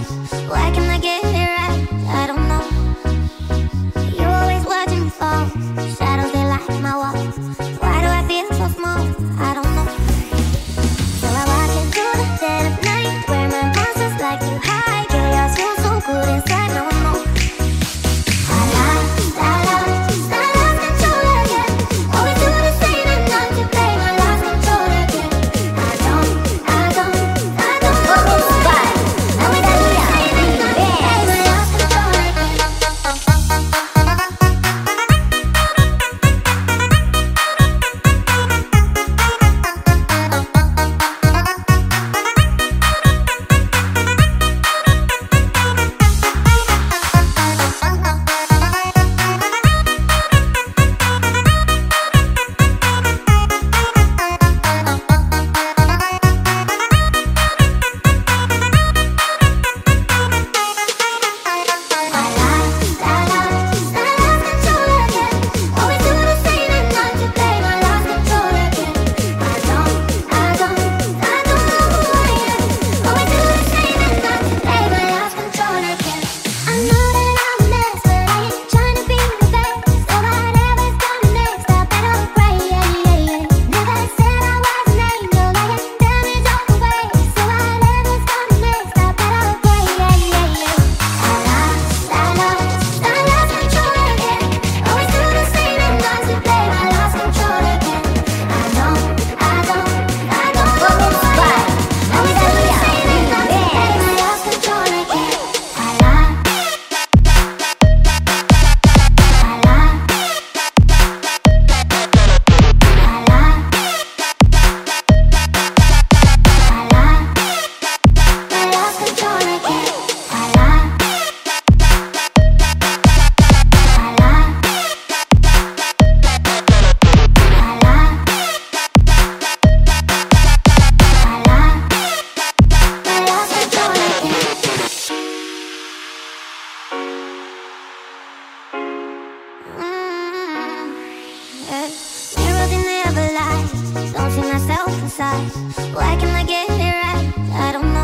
life. Why can't I get it right? I don't know. You're always watching me fall. Shadows, they like my walls. Why do I feel so small? I don't know. So I walk into the dead of night, where my monsters like to hide. Chaos feels so good inside, no one knows. I lost control again. Always do the same and not to blame. I lost control again. I don't Now we got the same and not to blame. I lost control again. Mirrors, they never lie. Don't see myself inside. Why can't I get it right? I don't know.